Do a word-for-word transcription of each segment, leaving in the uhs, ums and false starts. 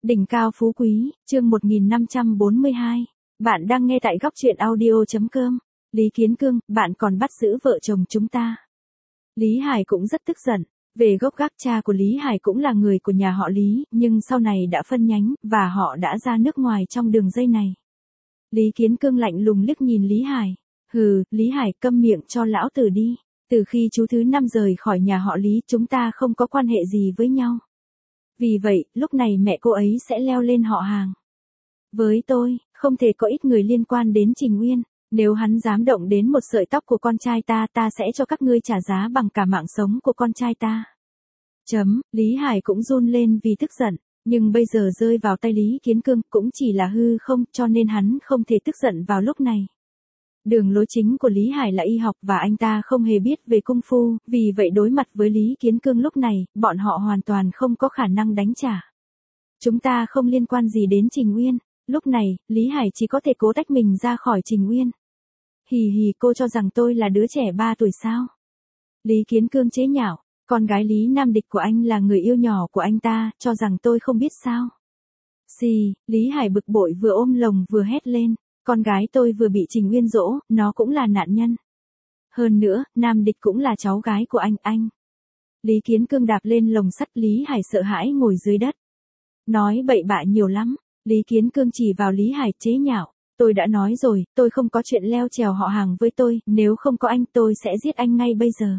Đỉnh cao phú quý, chương một nghìn năm trăm bốn mươi hai. Bạn đang nghe tại góc truyện audio.com. Lý Kiến Cương, bạn còn bắt giữ vợ chồng chúng ta. Lý Hải cũng rất tức giận. Về gốc gác, cha của Lý Hải cũng là người của nhà họ Lý, nhưng sau này đã phân nhánh, và họ đã ra nước ngoài trong đường dây này. Lý Kiến Cương lạnh lùng liếc nhìn Lý Hải. Hừ, Lý Hải, câm miệng cho lão tử đi. Từ khi chú thứ năm rời khỏi nhà họ Lý, chúng ta không có quan hệ gì với nhau. Vì vậy, lúc này mẹ cô ấy sẽ leo lên họ hàng. Với tôi, không thể có ít người liên quan đến Trình Uyên. Nếu hắn dám động đến một sợi tóc của con trai ta, ta sẽ cho các ngươi trả giá bằng cả mạng sống của con trai ta. Chấm, Lý Hải cũng run lên vì tức giận, nhưng bây giờ rơi vào tay Lý Kiến Cương cũng chỉ là hư không, cho nên hắn không thể tức giận vào lúc này. Đường lối chính của Lý Hải là y học và anh ta không hề biết về cung phu, vì vậy đối mặt với Lý Kiến Cương lúc này, bọn họ hoàn toàn không có khả năng đánh trả. Chúng ta không liên quan gì đến Trình Uyên. Lúc này, Lý Hải chỉ có thể cố tách mình ra khỏi Trình Uyên. Hì hì, cô cho rằng tôi là đứa trẻ ba tuổi sao? Lý Kiến Cương chế nhạo, con gái Lý Nam Địch của anh là người yêu nhỏ của anh ta, cho rằng tôi không biết sao? Xì, Lý Hải bực bội vừa ôm lồng vừa hét lên. Con gái tôi vừa bị Trình Uyên dỗ, nó cũng là nạn nhân. Hơn nữa, Nam Địch cũng là cháu gái của anh, anh. Lý Kiến Cương đạp lên lồng sắt, Lý Hải sợ hãi ngồi dưới đất. Nói bậy bạ nhiều lắm, Lý Kiến Cương chỉ vào Lý Hải chế nhạo. Tôi đã nói rồi, tôi không có chuyện leo trèo họ hàng với tôi, nếu không có anh tôi sẽ giết anh ngay bây giờ.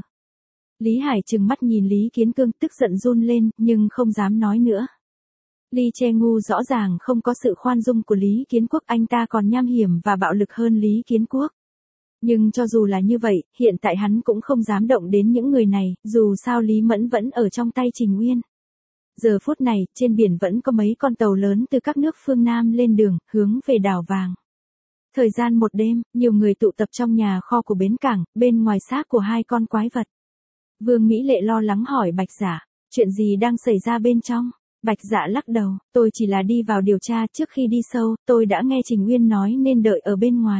Lý Hải trừng mắt nhìn Lý Kiến Cương tức giận run lên, nhưng không dám nói nữa. Ly Che Ngu rõ ràng không có sự khoan dung của Lý Kiến Quốc, anh ta còn nham hiểm và bạo lực hơn Lý Kiến Quốc. Nhưng cho dù là như vậy, hiện tại hắn cũng không dám động đến những người này, dù sao Lý Mẫn vẫn ở trong tay Trình Uyên. Giờ phút này, trên biển vẫn có mấy con tàu lớn từ các nước phương Nam lên đường, hướng về đảo vàng. Thời gian một đêm, nhiều người tụ tập trong nhà kho của bến cảng, bên ngoài xác của hai con quái vật. Vương Mỹ Lệ lo lắng hỏi Bạch Dạ, chuyện gì đang xảy ra bên trong? Bạch Dạ lắc đầu, tôi chỉ là đi vào điều tra, trước khi đi sâu, tôi đã nghe Trình Uyên nói nên đợi ở bên ngoài.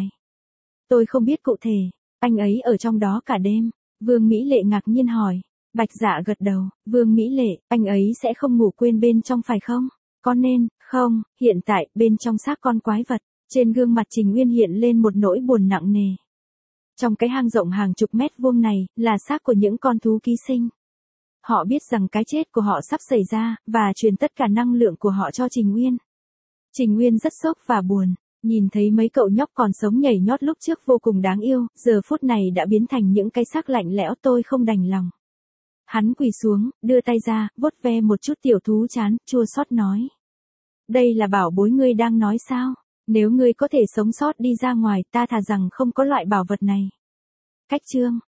Tôi không biết cụ thể, anh ấy ở trong đó cả đêm. Vương Mỹ Lệ ngạc nhiên hỏi. Bạch Dạ gật đầu, Vương Mỹ Lệ, anh ấy sẽ không ngủ quên bên trong phải không? Có nên, không, hiện tại, bên trong xác con quái vật, trên gương mặt Trình Uyên hiện lên một nỗi buồn nặng nề. Trong cái hang rộng hàng chục mét vuông này, là xác của những con thú ký sinh. Họ biết rằng cái chết của họ sắp xảy ra, và truyền tất cả năng lượng của họ cho Trình Uyên. Trình Uyên rất sốc và buồn, nhìn thấy mấy cậu nhóc còn sống nhảy nhót lúc trước vô cùng đáng yêu, giờ phút này đã biến thành những cái xác lạnh lẽo, tôi không đành lòng. Hắn quỳ xuống, đưa tay ra, vuốt ve một chút tiểu thú chán, chua xót nói. Đây là bảo bối ngươi đang nói sao? Nếu ngươi có thể sống sót đi ra ngoài, ta thà rằng không có loại bảo vật này. Cách chương,